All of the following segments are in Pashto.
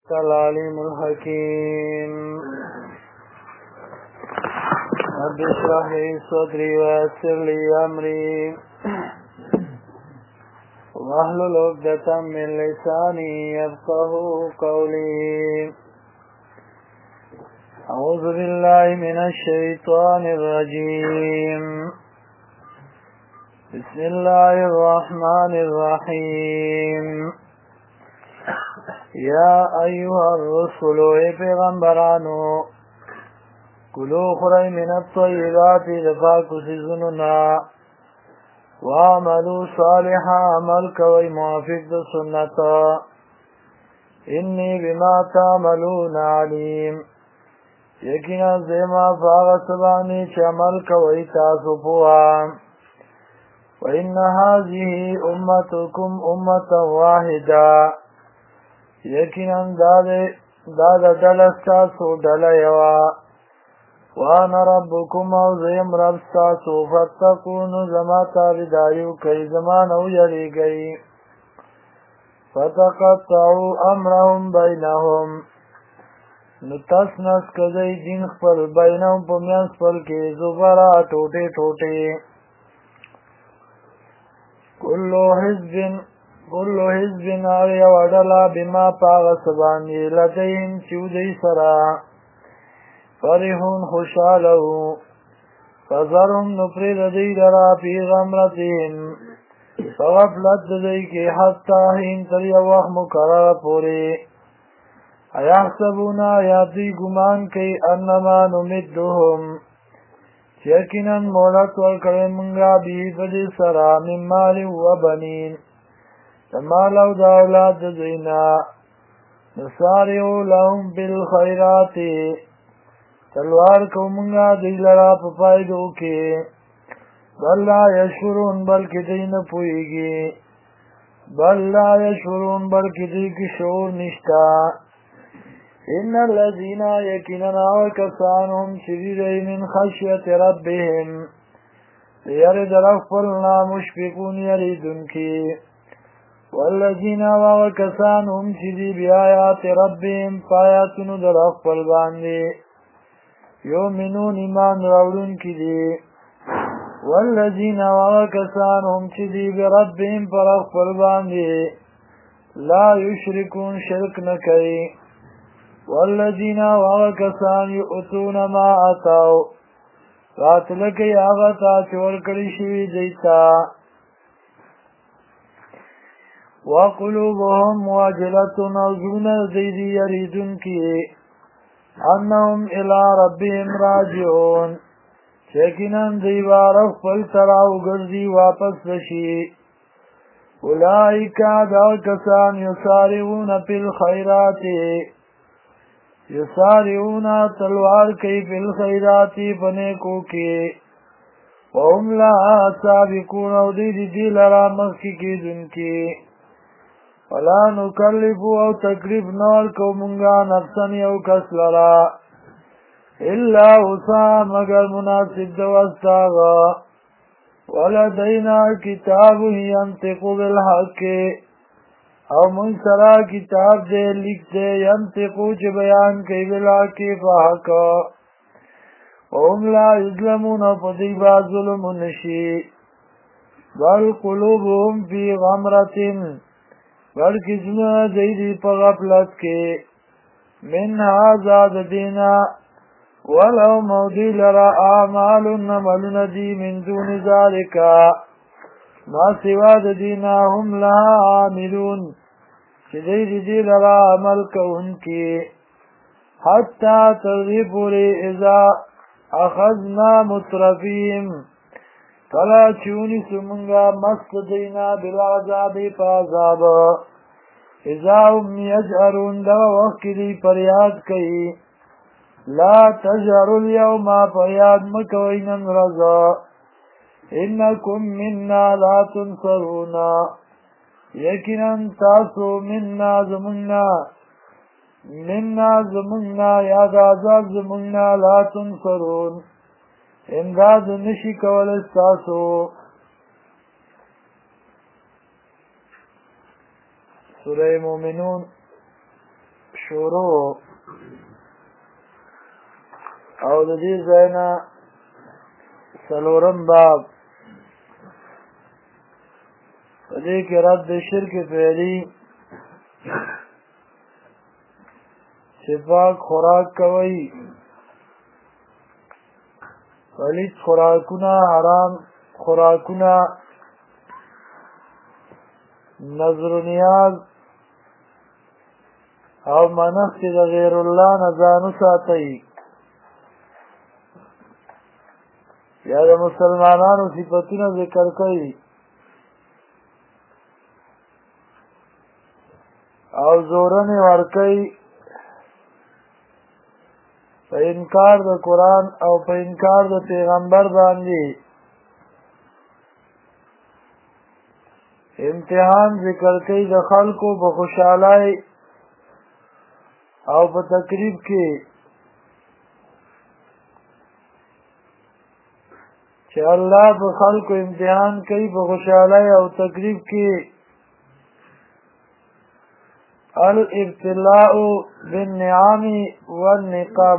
العليم الحكيم رب اشرح لي صدري ويسر لي أمري واحلل عقدة من لساني يفقهوا قولي أعوذ بالله من الشيطان الرجيم بسم الله الرحمن الرحيم يا أيها الرسل پیغمبرانو كلوا خري من الطيبات لفاق سيزننا وعملوا صالحا عمل کوي موافق د سنت إني بما تعملون عليم یقینا زما فاغ سبانی چه عمل کوي تاسو پوها وإن هذه أمتكم أمة واحدة یقینا دا دلستاسو دلیوا وانا ربكم اوزیم ربستاسو فاتقونو زما تابداریو کئی زمانو یریگئی فتقطعوا امرهم بینهم نتسنس کدی دین خپل بینهم پمیانس پل کی زبرا ٹوٹے ٹوٹے كل حزب آوی وڈلا بما پاغسبانی لدیهم چودی سرا فرحون خوشالو فذرهم نپرد دی لرا پی غمرتهم فغفلت دی کی حتی ہین تری وقت مقرر پوری ایحسبونا یادی گمان کی انما نمدهم یقینا مولت ورکڑی منگا بی بدی سرا من مال و بنین مال او دا اولاد دینا نسارعو لهم بالخیرات تلوار کومنگا دی لرا پپایدو کے بل لا یشورون بلکہ دی نپوئیگی بل لا یشورون بلکہ دی کی شعور نشتا ان الذین یقیننا وکسانهم شدیدی من خشیت ربهم یرد رفلنا مشفقون یریدن کی والذین وکسانهم شدی بیایات ربهم پایاتنو در افل باندی یومنون ایمان راولون کی دی والذین وکسانهم شدی بربهم پر افل باندی لا یشرکون شرک نکئی والذین وکسان یؤتون ما آتاو راتلکی آغتا چورکڑی شوی دیتا وقلوبهم واجلة نوزون زیدی یریدن کی انهم الى ربهم راجعون چیکنن دیوارف فلتراو گردی واپس بشی اولئیکا دا کسان یسارعون پی الخیرات یسارعون تلوار کی پی الخیرات پنیکو کی وهم لا سابقون او دی لرا مخی کی دن کی ولا نکلفو او تکلیف نور کو منگا نفسن یو کس لرا الا وسع مگر مناسب دوستاغا ولدینا کتاب ینطق بالحق او من سرا کتاب دے لکھ دے ینطقو چھ بیان کئی بالحق فحق وهم لا یظلمون فضیبا ظلم نشی بل قلوبهم فی غمرتن بلکہ جنہ دیدی پا غفلت کے من آزاد دینا ولو مودی لرا آمال نملن دی من دون ذالکا ما سواد دینا هم لها عاملون چی دیدی دی لرا عمل کون کی حتی تغیبوری اذا اخذنا مترفیم کلا چونی سمنگا مست دینا بالعذاب پازاب اذا هم یجعرون دا وقت دی پریاد کئی لا تجعر اليوم پریاد مکوینن رضا انکم مننا لا تنصرونا یقینا تاسو مننا زمننا یاد عذاب زمننا لا تنصرون امداد نشی کول استاسو سورہ مومنون شروع او د دې ځای نه څلورم باب په دې کې رد شرک فعلي چې پاک خوراک کوي پلیت خوراکونه حرام خوراکونه نظر و نیاز او منښت د غیر الله نه ځان وساتئ یا د مسلمانانو صفتونه ذکر کوي او زورنې ورکوي په انکار د قرآن او په انکار د پیغمبر باندې امتحان ذکر کوي د خلکو په خوشحالۍ او په تقریب کې چې الله په خلکو امتحان کوي په خوشحالۍ او تقریب کې الابتلاء بالنعم والنقم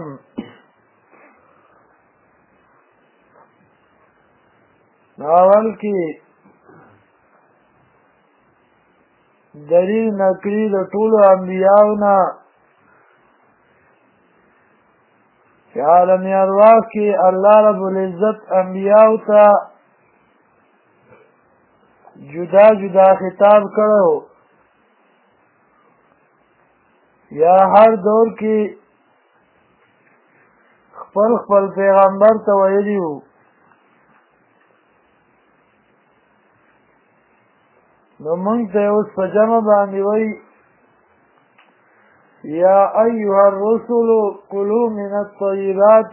ناول کې دلیل نقلی د ټولو انبیاو نه چې عالم ارواح کې الله رب العزت انبیاو ته جدا جدا خطاب کړو یا هر دور کې خپل خپل پیغمبر ته ویلي وو نو موږ ته اوس په جمع باندې وایي یا ایها الرسل کلوا من الطیبات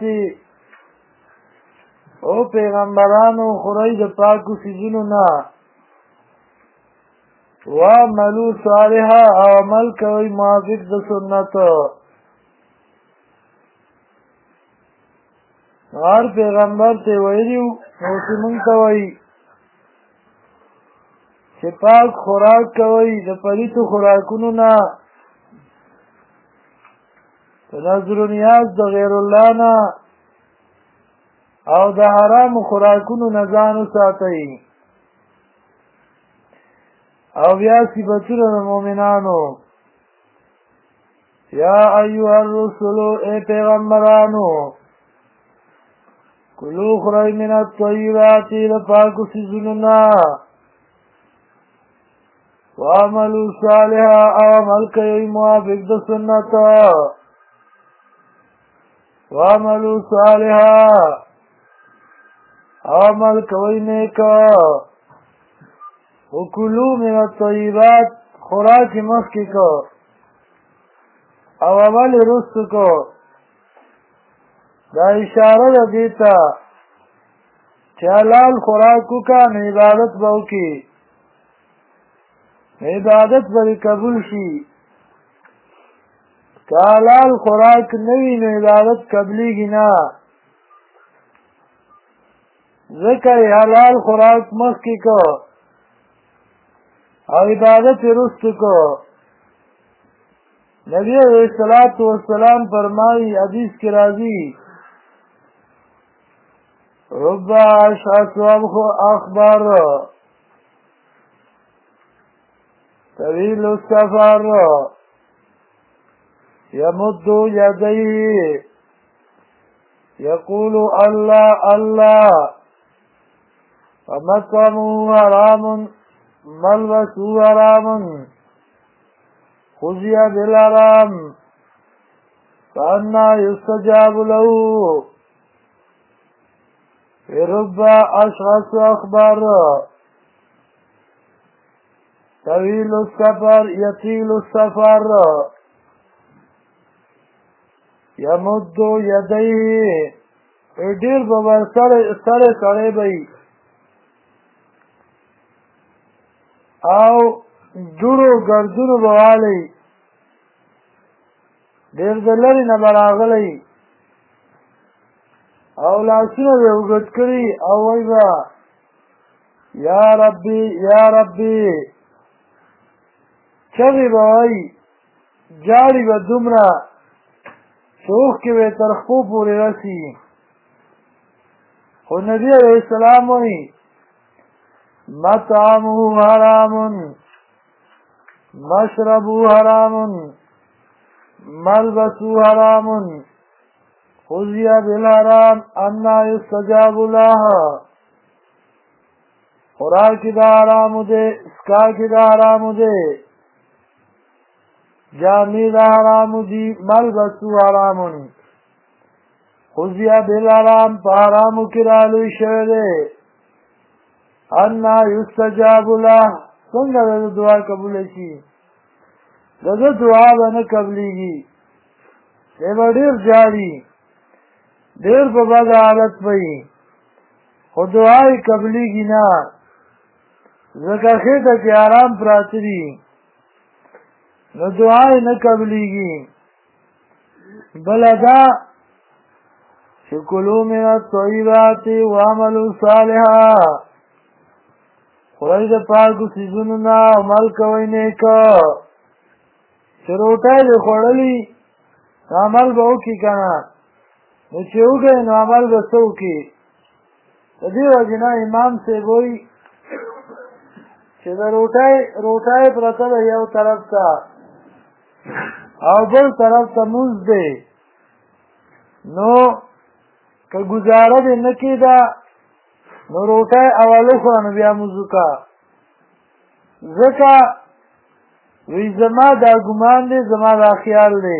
او پیغمبرانو خورئ د پاکو څیزونو نه وعملوا صالحا او عمل کوئ موافق د سنت هر پیغمبر ته ویلي وو اوس موږ ته وایي چې پاک خوراک کوئ د پلیتو خوراکونو نه په نظر و نیاز د غیر الله نه او د حرامو خوراکونو نه ځان وساتئ او بیا صفتونه د مؤمنانو یا ایها الرسل ای پیغمبرانو کلوا خورئ من الطیبات د پاکو څیزونو نه وعملوا صالحا او عمل کوئ موافق د سنت وعملوا صالحا او عمل کوئ نیک وکلوا من الطیبات خوراک مخکې کو او عمل رست کو دا اشاره ده دې ته چې حلال خوراک وکړه نو عبادت به وکړي عبادت به قبول شي که حلال خوراک نه وي نو عبادت قبلیږي نه ځکه حلال خوراک مخکې کو او عبادت رست کو نبی علیہ الصلوۃ والسلام فرمایي حدیث کې راځي رب اشعث اخبار طويل السفر يمد يديه يقول الله الله ومطعمه حرام ملبسه حرام خزي بالحرام فأنى يستجاب له رب أشخاص أخبار طويل السفر يطيل السفر يمد يديه ډیر به سره سړی به او جوړو ګردونو به والی ډېر د لرې نه به راغلی او لاسونه به یې اوږد کړي او وایي به یا ربي یا ربي چغې به وایي جاری به دومره چې اوښکې به یې تر خپو پورې رسي خو نبي علیه السلام وایي مطعمه حرام مشربه حرام ملبسه حرام غذي بالحرام انا يستجاب له خوراک دا حرام دے اسکاک دا حرام دے جامی دا حرام دی ملبسو حرام غذي بالحرام پا حرامو کرالوی شوئے انا يستجاب له څنګه د دعا قبول شي د دعا باندې قبليږي دی ډېر جاری ډېر په بد حالت وي خو دعا یې قبليږي نه ځکه خېټه کې آرام پراته دي نو دعا یې نه قبليږي بله دا چې کلوا من الطیبات واعملوا صالحا خورای د پاکو څیزونو نه عمل کوئ نیکه چې روټۍ دې خوړلي عمل به وکړي که نه نو چې وکړئ نو عمل به څه وکړي د دې وجې نه امام صاحب وایي چې د روټۍ پرته ده یو طرف ته او بل طرف ته مونځ دی نو که ګزاره دې نه کېده نو روټۍ اول وخوره نو بیا مونځ وکړه ځکه وی زما دا ګمان دی زما دا خیال دی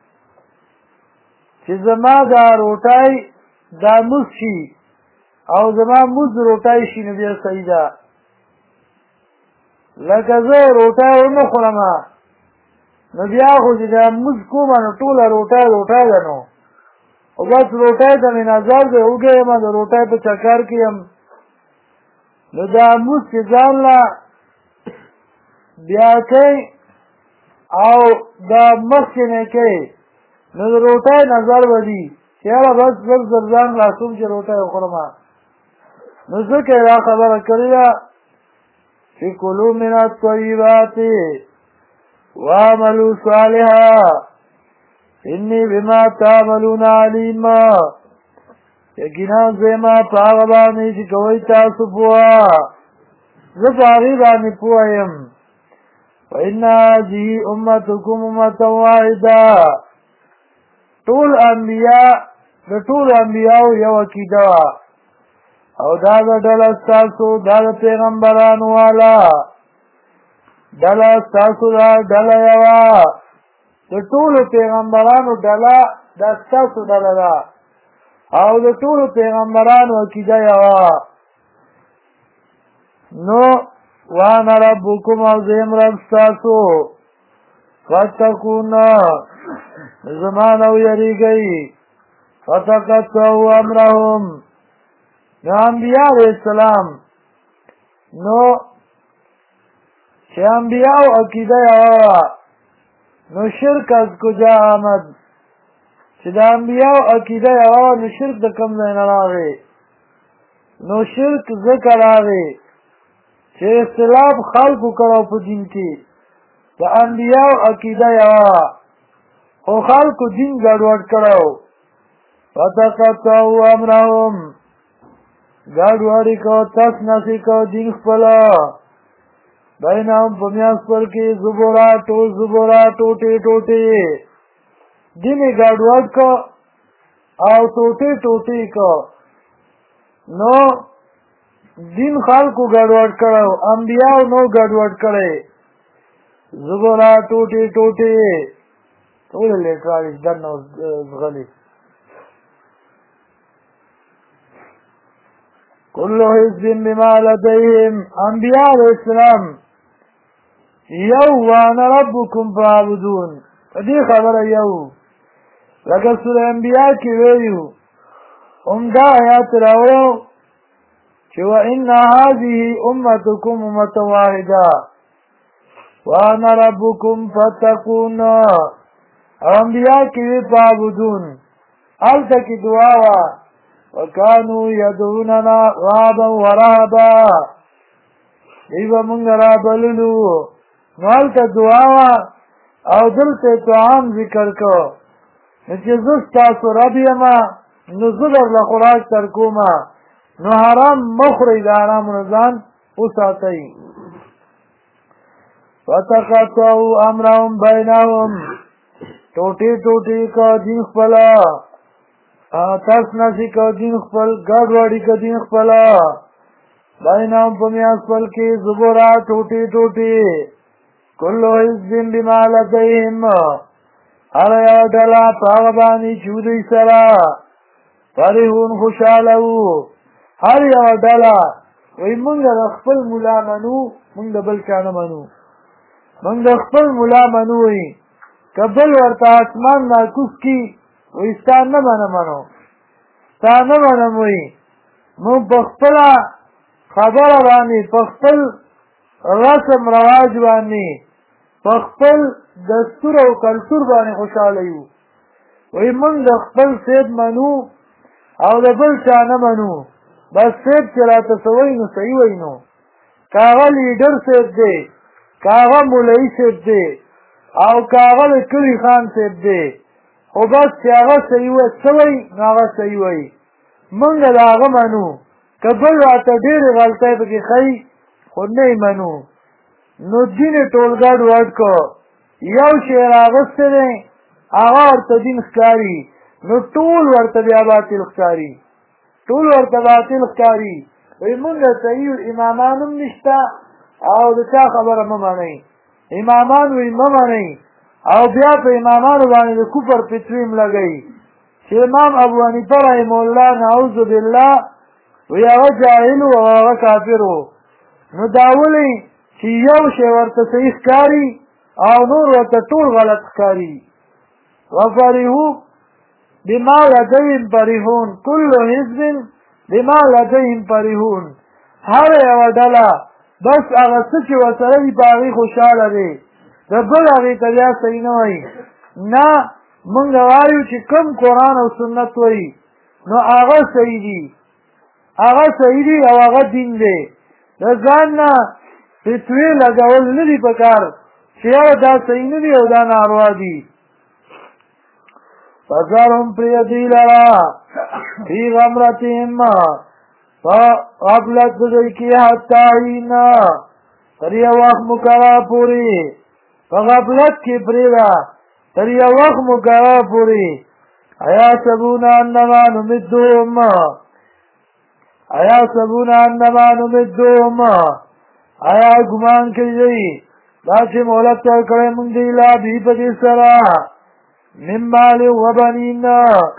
چې زما دا روټۍ دا مونځ شي او زما مونځ روټۍ شي نو بیا صحیح ده لکه زه روټۍ ونه خورم نو بیا خو چې دا مونځ کوم نو ټوله روټۍ ده نو او بس روټۍ ته مې نظر دی وږی یم د روټۍ په چکر کې یم نو دا مونځ چې ځان له بیا کوي او دا مخکې نه کوي نو د روټۍ نظر به دي چې یاره بس زر ځان خلاصوم چې روټۍ وخورم نو ځکه یې دا خبره کړې ده چې کلوا من الطیبات واعملوا صالحا انی بما تعملون علیم یقینا زما په هغه باندې چې کوئ تاسو پوه زه په هغې باندې پوه یم وان هذه امتکم امة واحده ټول انبیا د ټولو انبیاو یو عقیده وه او دا د ډله ستاسو دا د پیغمبرانو والا ډله ستاسو دا ډله یوه د ټولو پیغمبرانو ډله دا ستاسو ډله ده او د ټولو پیغمبرانو عقیده یوه نو وانا ربکم او زیم رب ستاسو فاتقون زمان او یریږئ فتقطعوا امرهم نو انبیاء علیہ السلام نو چې انبیاء عقیده یوه نو شرک از کجا آمد چې د انبیاء عقیده یوه نو شرک د کوم ځای نه راغی نو شرک ځکه راغی چې اختلاف خلقو کړو په دین کې د انبیاء عقیده یوه خو خلقو دین ګډوډ کړو فتقطعوا امرهم ګډوډي کو تس نسی کو دین خپله بینهم په میاس پر کې زبورا ټوټې دین یې ګډوډ کو او ټوټې کو نو دین خلقو ګډوډ کړو انبیاء نو ګډوډ کړی زبورا ټوټې ټول لیټرالش دنه زغلی كل حزب بما لديهم انبیاء علیہ السلام یو وانا ربکم فاعبدون دې خبره یو لکه سوره انبیاء کې ویلو دا آیات راوړو چې وان هذه امتکم امه واحده وانا ربکم فاتقون انبیاء کې فاعبدون هلته کې دعا وا وكانوا يدعوننا رغبا ورهبا ایوه مونږ را بللو نو هلته دعا وه او دلته طعام ذکر کو چې زه ستاسو رب یما نو زه درله خوراک ترکومه نو حرام مخورئ د حرامو نه ځان وساتئ فتقطعوا امرهم بینهم ټوټې ټوټې که دین خپله تس نسی که دین خپل ګډوډي که دین خپله بینهم په میاس خپل کې زبورا ټوټې ټوټې کلو حزب بما لدیهم هر یوه ډله په هغه باندې چې دوی سره فرحون خوشحاله وو هر یوه ډله وایي مونږ د خپل ملا منو مونږ د بل چا نه منو مونږ د خپل ملا منو وایي که بل ورته اسمان ناکوس کي وایي ستا نه منو ستا نه منم وایي مونږ په خپله خبره باندې په خپل رسم رواج باندې په خپل دستور او کلتور باندې خوشحاله یو وایي مونږ د خپل سید منو او د بل چا نه منو بس سید چې راته څه وایي نو صحیح وایي نو که هغه لیډر سید دی که هغه مولوي سید دی او که هغه د کلي خان سید دی خو بس چې هغه صحیح څه وایي نو هغه صحیح وایي مونږ د هغه منو که بل راته ډېرې غلطۍ پکې ښایي خو نه یې منو نو دین یې ټول ګډ وډ کړ یو شی راغوستی دی هغه ورته دین ښکاري نو ټول ورته بیا باطل ښکاري ټول ورته باطل ښکاري وایي مونږ صحیح امامان هم نشته او د چا خبره مه منئ امامان وایي مه منئ او بیا په امامانو باندې د کفر فتوې هم لګوي چې امام ابو حنیفه رحم الله نعوذ بالله وایي هغه جاهل و او هغه کافر و نو دا ولې چې یو شی ورته صحیح ښکاري او نور ورته ټول غلط ښکاري وفرحوا بما لديهم فرحون كل حزب بما لديهم فرحون هر یوه ډله بس هغه څه چې ورسره دي په هغې خوشحاله دی د بل هغې ته بیا صحیح نه وایي نه مونږ وایو چې کوم قرآن او سنت وایي نو هغه صحیح دي هغه صحیح دي او هغه دین دی د ځان نه فتوې لګول نه دي پکار چې یو دا صحیح نه دي او دا ناروا دي فذرهم پرېږدئ لره فی غمرتهم په غفلت د دوی کې حتی حین تر یو وخت مقرر پورې په غفلت کې پرېږده تر یو وخت مقرر پورې ایحسبون انما نمدهم آیا ګمان کوي دا چې مهلت ورکړی مونږ دی لا دوی په دې سره من مال و بنین د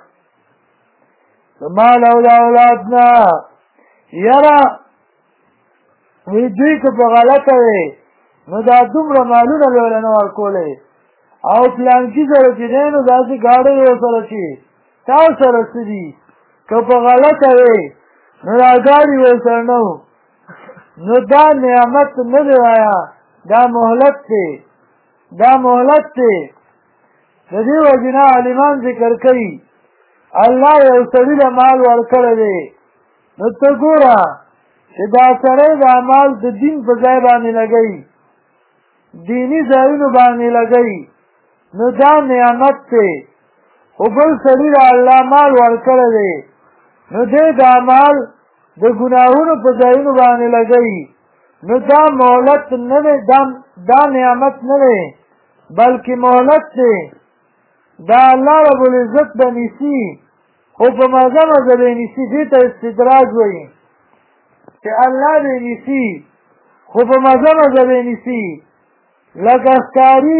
مال او د اولاد نه یاره وی دوی که په غلطه وی نو دا دومره مالونه به له نه ورکولی او پلانکي سره چې دی نو داسې ګاډۍ ورسره چې تا سره څه دي که په غلطه وی نو دا ګاډي ورسره نه و نو دا نعمت نه دی وایه دا مهلت دی دا مهلت دی د دې وجې نه عالمان ذکر کوي الله یو سړي له مال ورکړی دی نو ته ګوره چې دا سړی دا مال د دین په ځای باندې لګوي دیني ځایونو باندې لګوي نو دا نعمت دی خو بل سړي له الله مال ورکړی دی نو دی دا مال د ګناهونو په ځایونو باندې لګوي نو دا مهلت نه دی دا نعمت نه دی بلکې مهلت دی دا الله رب العزت به نیسي خو په مزه مزه به نیسي دې ته استدراج وایي چې الله به نیسي خو په مزه مزه به نیسي لکه ښکاري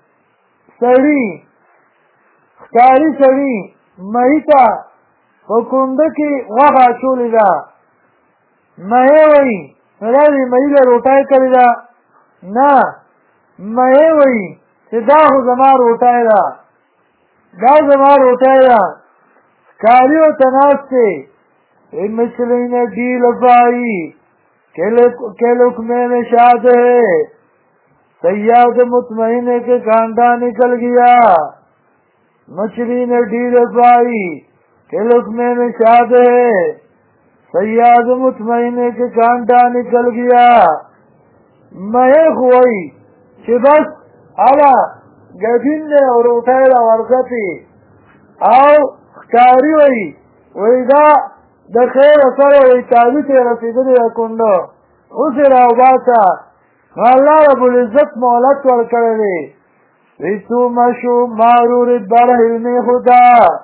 سړي مهي ته په کونډه کې غوښه اچولې ده مهی وایي نو دا دې مهي له روټۍ کړې ده نه مهی وایي چې دا خو زما روټۍ ده دا زما روټۍ ده ښکاري ورته ناست دی مچھلی نے ڈیل پائی کہ لقمے میں شاد ہے صیاد مطمئن کے کانٹا نکل گیا مچھلی نے ڈیل پائی کہ لقمے میں شاد ہے صیاد مطمئن کے کانٹا نکل گیا میں خوئی کہ بس اعلیٰ ګډین دی او روټۍ ده ورځتې او ښکاري وایي دا د خیره سره وایي تابي ته یې رسېدلې ده کونډه اوس یې راوباسه نو الله رب العزت مهلت ورکړی دی وی تو مشو مغرور بر علم خدا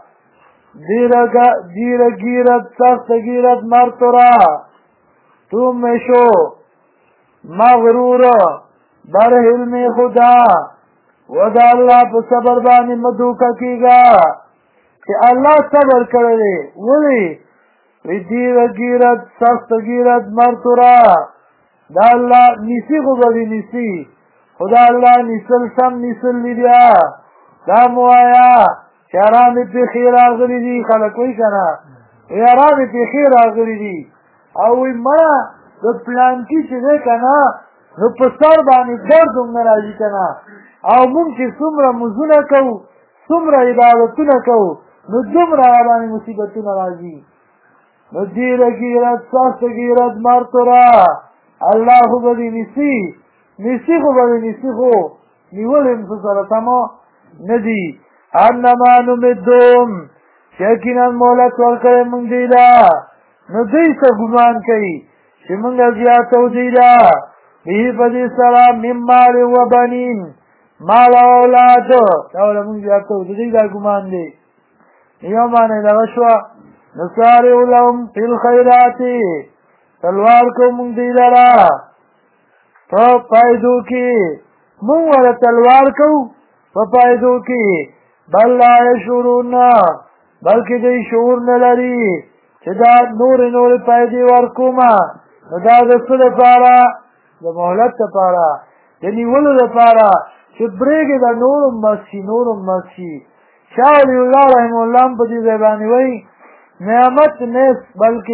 دیر گیرت سخت گیرت مرتورا تو مشو مغرور بر علم خدا ودا اللہ پا صبر بانی مدوکا کی گا کہ اللہ صبر کرے ولی وی دیر گیرت سخت گیرت مرتورا دا اللہ نیسی خبری نیسی خدا اللہ نسل سم نسل لیدیا دا موایا چه آرامی پی خیر آغلی دی خلقوی کنا وی آرامی پی خیر آغلی دی او وی منا دو پلانکی چه ده کنا نو پسر بانی دردم نرازی کنا او من چه سمرا مزونه کو سمرا عبادتونه کو نو دمرا آبانی مصیبتونه رازی نو دیر گیرت سخت گیرت مرتورا اللہ خوب دی نیسی خو بده نیسی خو نیول امسو سرطما ندی انما نمدوم شاکینا مولت ورکر منگ دیلا نو دیسا گمان کئی چه منگ زیادتو دیلا بیهی پدی سلام من مال و بنین مال اولاد اولا منگ زیادتو دیلا گمان دی نیومانه لغشوا نسارعو لهم فی الخیراتی تلوار کو منگ دیلا را پا پایدو کی من والا تلوار کو پا پایدو کی بل لا شعورون بلکہ دی شعور نلری چه دا نور پایدی ورکوما دا دستو دا پارا دا محلت دا پارا یعنی ولو دا پارا چه بریگی دا نورم مسکی شاہ علی اللہ رحمه اللہ پا دی زیبانی وی نعمت نیست بلکہ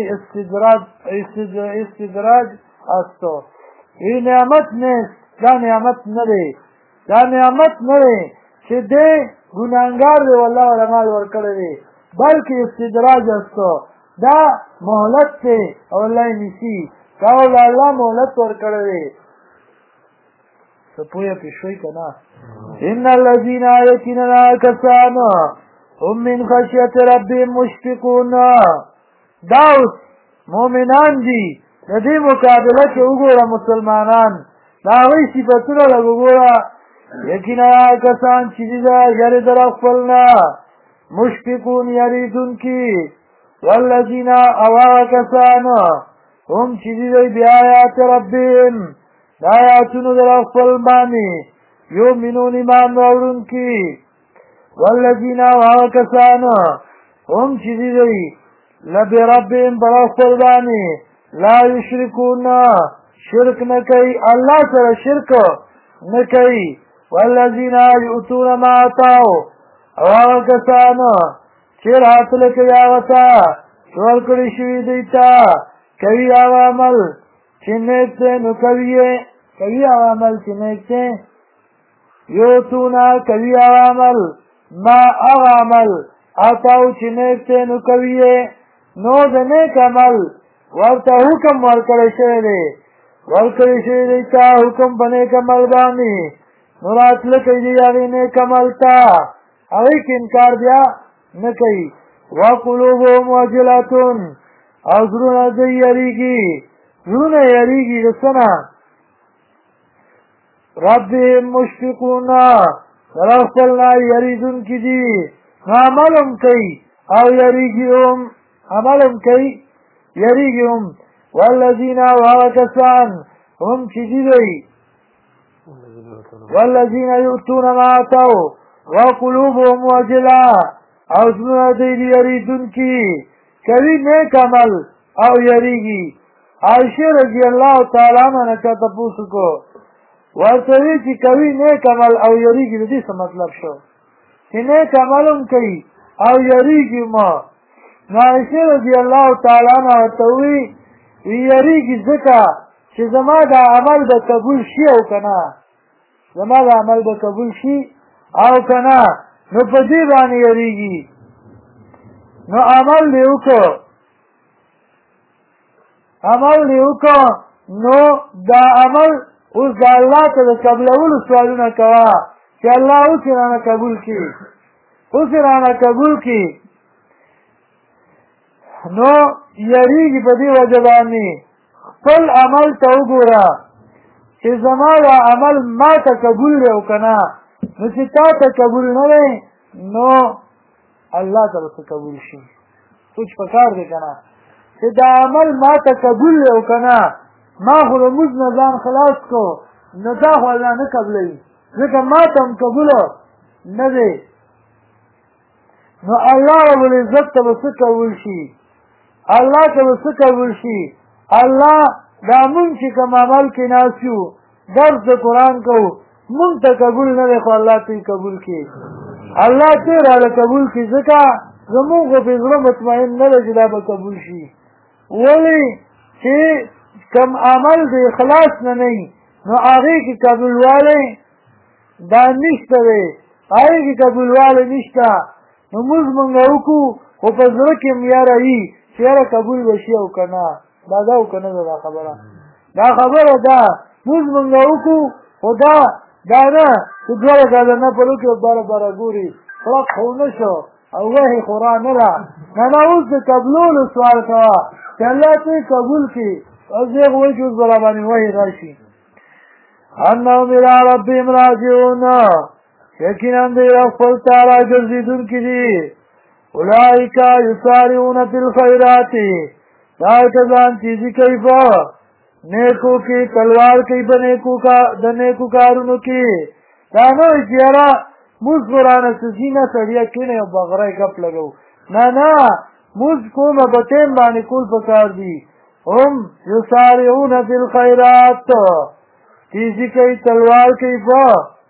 استدراج استو یہ نعمت نیست دا نعمت نده چه ده گناهگار ده والله علماء ورکڑه ده بلکه استدراج استو دا محلت ده والله نسی دا والله محلت ورکڑه ده سپویا پیشوی کنا ان الذین آیتنا کسان هم من خشیت ربهم مشفقون داوس مومنان دی ندی مقابله که اگورا مسلمانان داوی صفتونه لگ اگورا یکینا کسان چیزی دا یرد رخفلنا مشفقون یریدون کی والذین اواغ کسان هم چیزی دا بیایات ربیم آیاتونو در رخفل بانی یومنون ایمان راورون کی والذین اواغ کسان هم چیزی دا لبی ربیم برخفل بانی لا یشرکون شرک نکی اللہ سر شرک نکی والذین یؤتون ما آتاو اواغ کسان چیر حاصل کئی آغتا شور کری شوی دیتا کئی آغا عمل چنیکتے نو کئی آغا عمل چنیکتے یؤتونا کئی آغا عمل ما آغا عمل آتاو چنیکتے نو کئی نو دنیک عمل ورطا حکم ورکڑی شوی دیتا حکم بنے کمل بانی نورات لکی دی آغی نیک عمل تا آغی کی انکار دیا نکی وقلوبهم وجلاتون او ضرون دی یریگی دسنا ربهم مشفقون رغفلنا یریدون کی دی عملم کئی او یریگیم والذین وارکسان هم چیزی والذین یؤتون ما آتاو وقلوبهم وجلا او سنو دیدی یریدون کی کبھی نیک عمل او یریگی عائشہ رضی اللہ تعالیٰ عنہ کا تپوسو کو ورطوی چی کبھی نیک عمل او یریگی دیس مطلب شو چی نیک عملم کئی او یریگی ما عائشہ رضی اللہ تعالیٰ عنہ توی یریگی ذکا چی زما دا عمل دا قبول شی او کنا زما دا عمل دا قبول شی او کنا نو پدی بانی یریگی نو عمل لیو کو نو دا عمل اوز دا اللہ تا دا قبلولو سوالونا کوا چې الله اوس یې رانه قبول کړي اوس یې رانه قبول کړي نو یریږي په دې وجه باندې خپل عمل ته وګوره چې زما دا عمل ما ته قبول دی او که نه نو چې تا ته قبول نه دی نو الله ته به څه قبول شي سوچ پکار دی که نه چې دا عمل ما ته قبول دی او که نه ما خو د مونځ نه ځان خلاص کو نو دا خو الله نه قبلوي ځکه ما ته هم قبوله نه دی نو الله رب العزت ته به څه قبول شي الله ته به څه قبول شي الله دا مونږ چې کوم عمل کې ناست یو درس د قرآن کوو مونږ ته قبول نه دی خو الله ته یې قبول کړي الله ته یې راله قبول کړي ځکه زمونږ خو په زړه مطمئن نه دی چې دا به قبول شي ولې چې کوم عمل د اخلاص نه نه وي نو هغې کې قبولوالی دا نشته دی هغې کې قبولوالی نشته نو مونځ مونږ وکړو خو په زړه کې هم یاره وي چې یاره قبول به شي او که نه دا او که نه ده دا خبره دا خبره ده مونځ مونږ وکړو خو دا نه چې دوه رکعته نفل وکړي او باره ګوري خلق خو نه شو او وحې خورا نه ده نه اوس د قبلولو سوال کوه چې الله ته یې قبول کړي اوس دې وایي چې اوس به راباندې وحې راشي انهم الی ربهم راجعون یقینا دوی خپل ته راګرځېدونکي دي اولئک یسارعون فی الخیرات دا کسان تیزی کوي په نیکو کې تلوار کوي په د نیکو کارونو کې دا نه وایي چې یاره مونځ خو رانه سوځي نه سړیه کښېنئ او بغره یې ګپ لګو نه مونځ کومه په ټیم باندې کول پکار دي هم یسارعون فی الخیرات تیزی کوي تلوار کوي په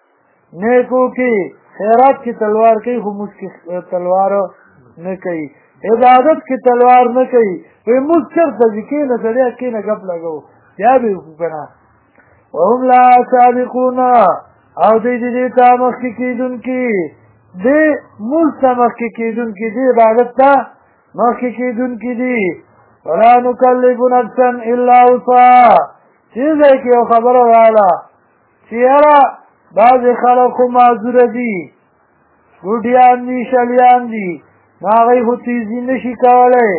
نیکو کې خیرات کې تلوار کوي خو مونځ کې تلوار نه کوي عبادت کې تلوار نه کوي وی مونځ چېرته ځي کښېنه سړیه کښېنه ګپ لګو بیا به یې وکړو که نه وهم لا سابقون او دوی د دې ته مخکې کېدونکي دې مونځ ته مخکې کېدونکي دې عبادت ته مخکې کېدونکي دي ولا نکلف نفسا الا وسعها چې ځای کې یو خبره راغله چې یاره بعضې خلک خو معذوره دي ګوډیان دي شلیان دي نو هغوی خو تیزي نه شي کولی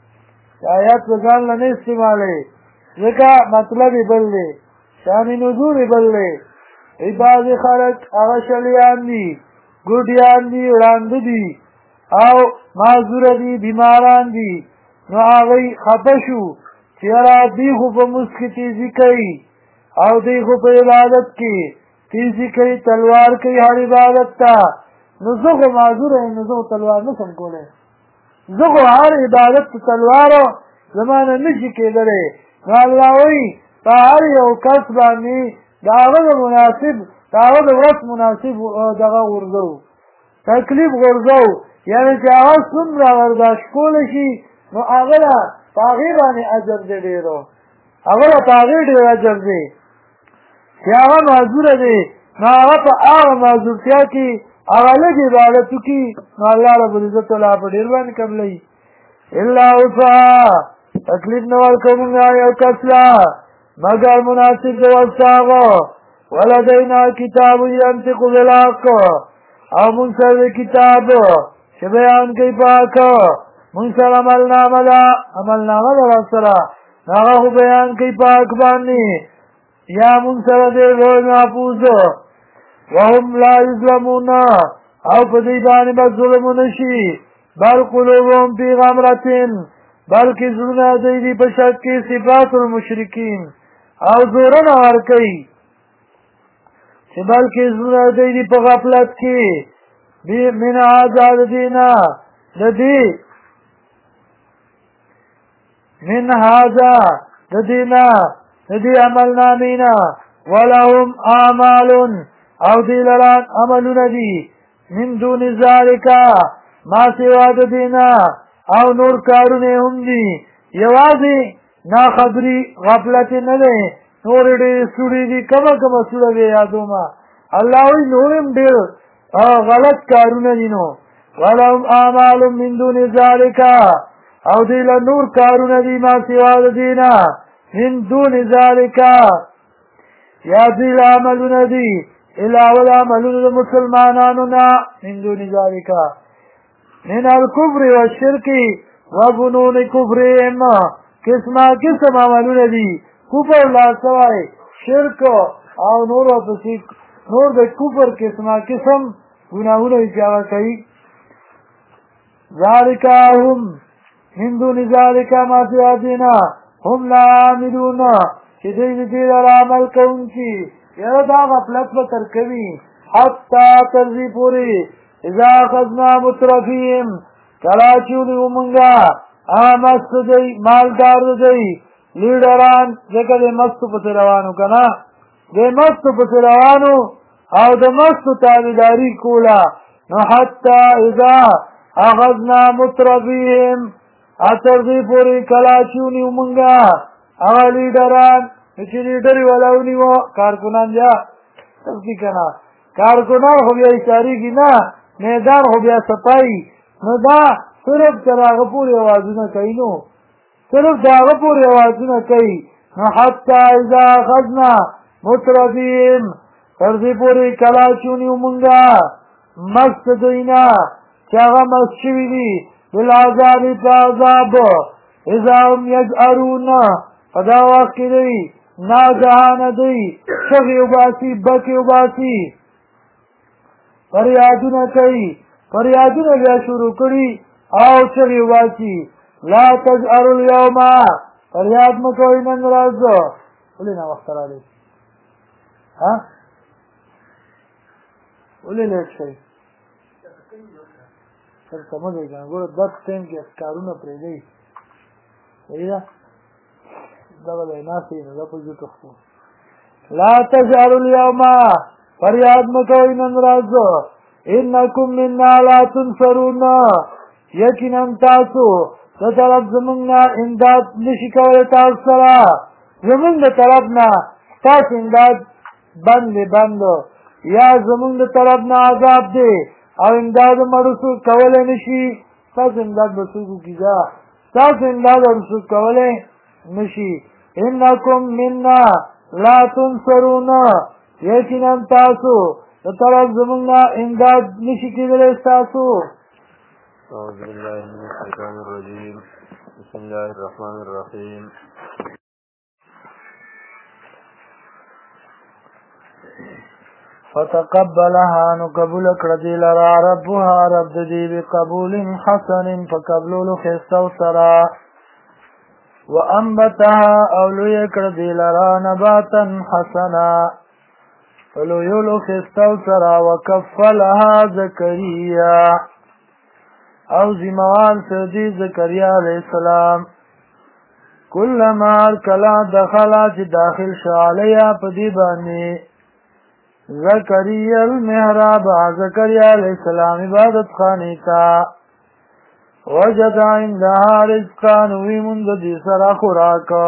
آیات په ځان له نه استعمالوي ځکه مطلب یې بل دی شان نزول یې بل دی بعضې خلک هغه شلیان دي ګوډیان دي ړانده دي او معذوره دي بیماران دي نو هغوی خفه شو چې یاره دوی خو په مونځ کې تیزي کوي او دوی خو په عبادت کې تیزي کوي تلوار کوي هر عبادت ته نو زه خو معذوره یم نو زه خو تلوار نه شم کولی زه خو هر عبادت ته تلوارو زما نه نشي کېدلی نو الله وایي په هر یو کس باندې د هغه د مناسب د هغه د ورځ مناسب دغه غورځو تکلیف غورځو یعنې چې هغه څومره برداشت کولی شي نو هغه له په هغې باندې اجر دی ډېرو هغه له په هغې ډېر اجر دی چې هغه معذوره دی نو هغه په هغه معذورتیا کې هغه لږ عبادت وکړي نو الله رب العزت الله په ډېر باندې قبلوي الا وسعها تکلیف نه ورکوو مونږ یو کس له مگر مناسب د وس هغه ولدینا کتاب ینطق بالحق او مونږ سره کتاب چې بیان کوي په حق مونږ سره عملنامه ده راسره هغه خو بیان کوي په حق باندې یا مونږ سره دی لوی محفوظ وهم لا یظلمون او په دې باندې به ظلم ونه شي بل قلوبهم فی غمرة بلکې زړونه دوی دي په شک کې صفات المشرکین او زورونه ورکوي چې بلکې زړونه دوی دي په غفلت کې من هذا د دې نه د دې من هذا د دې نه د دې عملنامې نه ولهم اعمال او دی لران عملونه دي من دون ذالک ما سوا د دینا او نور کارونه هم دي یوازې ناخبري غفلت نه ده نور ډېر سړي دي کومه سړه دی یادوما الله وی نورم ډېر غلط کارونه دي نو ولهم اعمال من دون ذالک او دی له نور کارونه دي ما سوا د دینا من دون ذالک یا دی عملونه دي علاوه د عملونو د مسلمانانو نه من دون ذلک من الكفر والشرك وفنون كفرهم قسمه قسم عملونه دي کفر لا سوای شرک او نور د کفر قسمه قسم گناهونه چې کوي ذلك هم من دون ذلك ما سيادنا هم لا عاملون چې دې عمل کوونکي یا دا غفلت به ترکوي حتی ترځي پورې اذا اخذنا مترفيهم کلا چې ونیو مونږه مست دی مالدار دی لیډران ځکه د مستو پسې روانو که نه د مستو پسې روانو او د مستو تابعداري کوله نو حتی اذا اخذنا مترفيهم ترځي پورې کلا چې ونیو مونږه هغه لیډران چې لیډر یې ولا ونیو کارکنان بیا تصدیق که نه کارکنان خو بیا اشارېږي نه میدان خو بیا صفایي نو دا صرف تر هغه پورې اوازونه کوي نو صرف د هغه پورې اوازونه کوي نو حتی اذا اخذنا مترفيهم تر دې پورې کلا چې ونیو مونږه مست دوی نه چې هغه مست شوي دي بالعذاب په عذاب اذا هم یجأرون په دا وخت کې دوی ناګهانه دوی چغې وباسي بکې وباسي فریادونه کوي فریادونه بیا شروع کړي او چغې وباسي لا تجأروا اليوم فریاد مه کوئ نن ورځ ولې ناوخته راغلی ولې لیټ شئ سر سمه دی که نه ګوره دغه ټایم کې کارونه پرېږدئ صحیح ده دغه دی ناستې نو دا په زه تښتو لا تجأروا اليوم فریاد مه کوئ نن ورځ انکم منا لا تنصرون یقینا تاسو د طرف زمونږ نه امداد نشي کولی تاسو سره زمونږ د طرف نه ستاسو امداد بند دی بند یا زمونږ د طرف نه عذاب دی او امداد مړو څوک کولی نشي ستاسو امداد به څوک وکړي دا ستاسو امداد هم څوک کولی نشي انکم منا لا تنصرون یقینا تاسو د طرف زمونږ نه امداد نشي کېدلی ستاسو أعوذ بالله من الشيطان الرجيم بسم الله الرحمن الرحيم فتقبلها نقبل کردی لرا ربها رب دی بقبول حسن فقبلول خستو سرا وانبتها اولوی کردی لرا نباتا حسنا فلویول خستو سرا وکفلها زکریا او زموال سردی زکریا علیہ السلام کلما کلا دخلا چی داخل شعالیا پدی بانی زکریا المحراب زکریا علیہ السلام عبادت خانیتا وجد عندها رزقان ویمند دی سرا خوراکا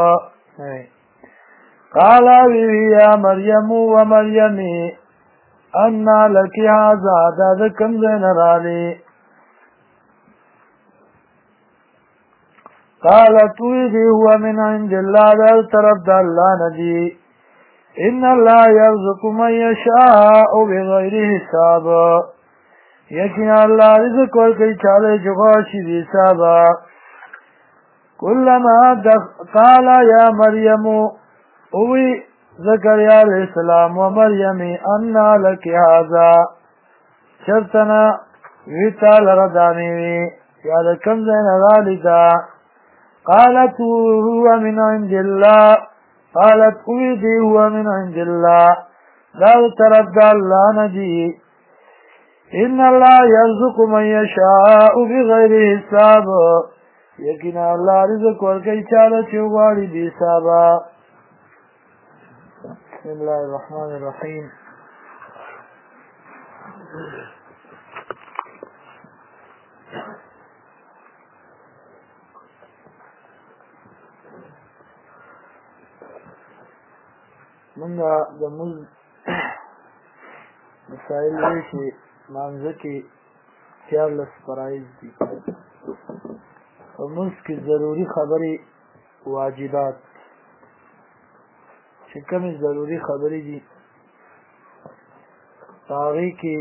قالا ویوی یا مریم و مریمی انا لکی هازا داد کم زین رالی قالت ویدی هو من عند الله در طرف دا اللہ ندی ان اللہ یرزق من یشاء بغیر حساب یقین اللہ رزق ورکی چالے جغاشی بی حسابا کلما قال یا مریم اوی زکریا علیہ السلام و مریمی انا لکی هذا شرطنا ویتا لردانیوی یا لکم زین غالدا قالت هو من عند الله قالت اویدی هو من عند الله لا طرف دا اللہ ندی ان اللہ یرزق من یشاء بغیر حساب یقینا اللہ رزق ورکی چاله چوغاڑی بی حسابا بسم اللہ الرحمن الرحیم منگا د موز مسائل وی چې مانځه کې 14 فرایض دي په موز کې ضروري خبرې واجبات چې کومې ضروري خبرې دي هغې کې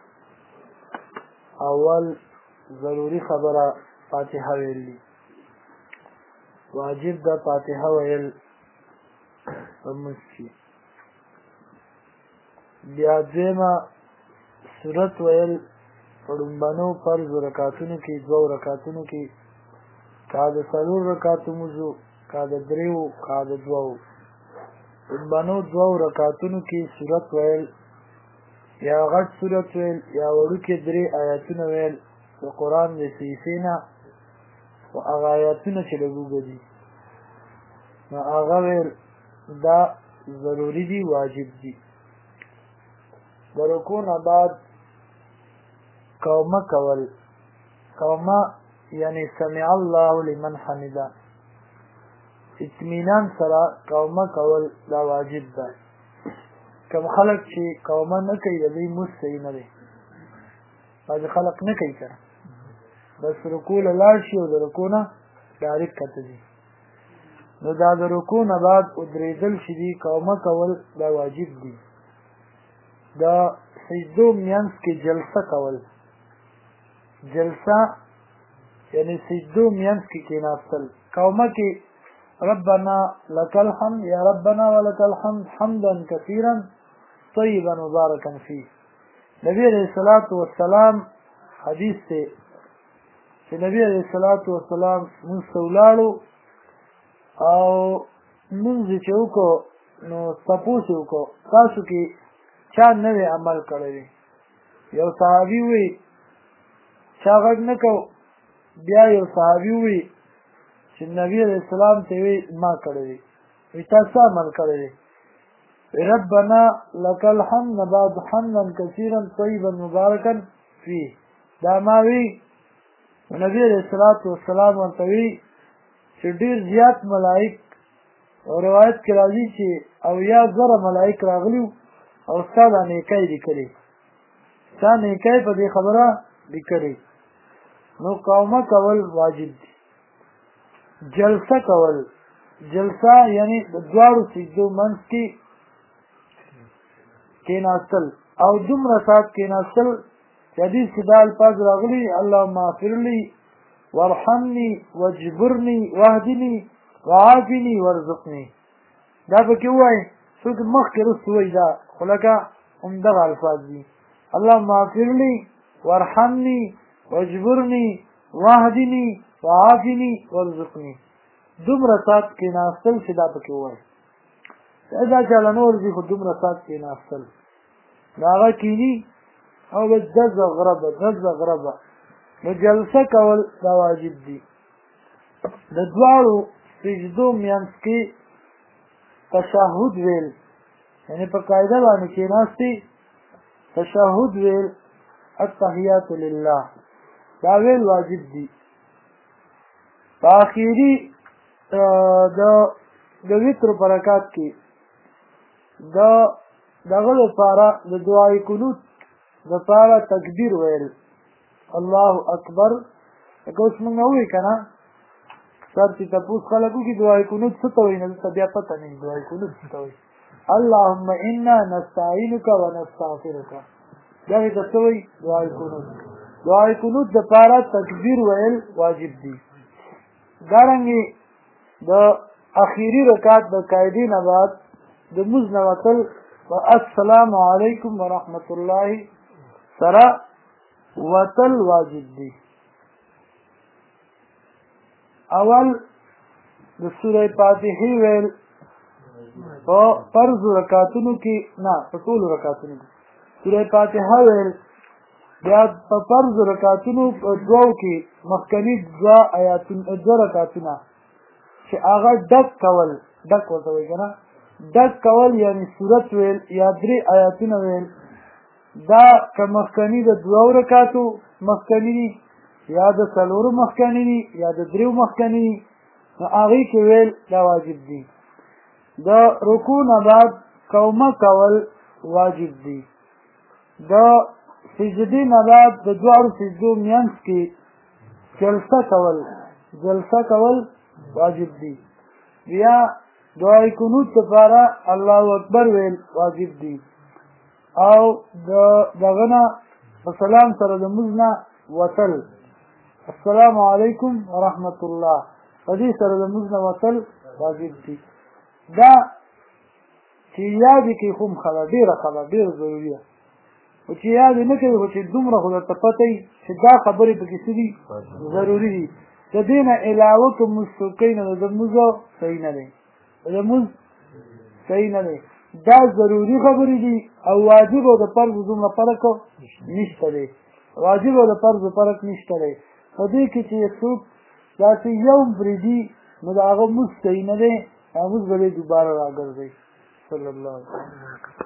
اول ضروري خبره فاتحه ویل دي. واجب ده فاتحه ویل په لمونځ کې. بیا دویمه سورت ویل په لومبنو فرض رکعتونو کې، دوو رکعتونو کې، که د څلور رکعتو لمونځ و، که د دریو، که د دوو. لومبنو دوو رکعتونو کې سورت ویل، یا غټ سورت ویل، یا وړوکې درې آیاتونه ویل د قرآن د صحیفې نه، خو هغه آیاتونه چې لږ اوږده دي نو هغه ویل دا ضروري دي، واجب دي. د رکوع نه بعد قومه کول، قومه یعنی سمع الله لمن حمده، اطمینان سره قومه کول دا واجب ده. کم خلق چې قومه نه کوي د دوی لمونځ صحیح نه دی. بعضې خلق نه کوي که بس رکوع له لاړ شي او د رکوع نه ډایرکټ کته ځي، نو دا د رکوع نه بعد ودرېدل چې دي قومه کول دا واجب دي. د سجدو منځ کې جلسه کول، جلسه یعنی سجدو منځ کې کېناستل. قومه کې ربنا لك الحمد یا ربنا ولك الحمد حمدا كثيرا طيبا مباركا فيه. نبی علیہ الصلوۃ والسلام حدیث ته چې نبی علیہ الصلوۃ والسلام موږ ته ولاړو او موږ چې وکړو نو تپوس یې وکړو تاسو کې چا نوی عمل کړی دی؟ یو صحابي وی چا غږ نه کو. بیا یو صحابي وی چې نبی علیہ السلام ته وی ما کړی دی. وی تا څه عمل کړی دی؟ ربنا لك الحمد بعد حمدا كثيرا طيبا مباركا فيه. دا ما وی نبی علیہ الصلوۃ والسلام ورته وی چې ډېر زیات ملائک او روایت کې راځي چې اویا زره ملائک راغلي او ستا دا نیکۍ لیکلې، ستا نیکۍ په دې خبره لیکلې. نو قومه کول واجب دي. جلسه کول، جلسه یعنی د دواړو سجدو منځ کې کېناستل او دومره ساعت کېناستل چې حدیث کې دا الفاظ راغلي اللهم اغفر لي وارحمني واجبرني واهدني وعافني وارزقني. دا پکې ووایي، څوک مخکې رسته وایي دا، خو لکه همدغه الفاظ دي اللهم اغفر لي وارحمني واجبرني واهدني وعافني وارزقني. دومره ساعت کېناستل چې دا پکې ووایي. دا چاله نور دي خو دومره ساعت کېناستل نو هغه کیني او بس دزه غربه دزه غربه. نو جلسه کول دا واجب دي. د دواړو سجدو منځ کې تشهد ویل، یعنی په قاعده باندې کېناستې تشهد ویل التحیات لله دا ویل واجب دي. په آخري د وتر په رکعت کې دغه لپاره د دعای قنوت لپاره تکبیر ویل الله اکبر. لکه اوس مونږ ووایو که نه سر چې تپوس خلک وکړي دعای قنوت څه ته وایي، نه دلته بیا پته نه وي دعای قنوت څه ته وایي. اللهم انا نستعینک ونستغفرک، دغې ته څه وایي؟ دعای قنوت. دعای قنوت دپاره تکبیر ویل واجب دي. دارنګې د اخیری رکعت د قاعدې نه بعد د لمونځ نه وتل و السلام علیکم ورحمة الله سره وتل واجب دي. اول د سوره فاتحې ویل په فرض رکعتونو کې، نه په ټولو رکعتونو کې سوره فاتحه ویل. بیا په فرض رکعتونو په دوو کې مخکني دوه رکعتونه چې هغه ډک کول، ډک ورته وایي که نه، ډک کول یعنی صورت ویل یا درې آیاتونه ویل. دا که مخکني د دوو رکعتو مخکني دي یا د څلورو مخکني دي یا د دریو مخکني دي نو هغې کې ویل دا واجب دي. د رکوع نه بعد قومه کول واجب دي. د سجدې نه بعد د دواړو سجدو منځ کې جلسه کول واجب دي. بیا دعای قنوت لپاره الله اکبر ویل واجب دي. او دغه نه په سلام سره د لمونځ نه وتل السلام علیکم ورحمت الله په دې سره د لمونځ نه وتل واجب دي دا چې یاد کې کوم خبره ډیره ضروري ده او چې یاد نه کوي خو چې دومره خو درته پته وي چې دا خبرې پکې څه دي ضروري دي د دې نه علاوه که لمونځ څوک کوي نو د لمونځ صحیح نه دی د لمونځ صحیح نه دی دا ضروري خبرې دي او واجب او د فرض دومره فرق نشته دی واجب او د فرض فرق نشته دی په دې کې چې څوک داسې یو پرېږدي نو د هغه لمونځ صحیح نه دی هغه لمونځ به دوباره راګرځوي صلی الله علیه وسلم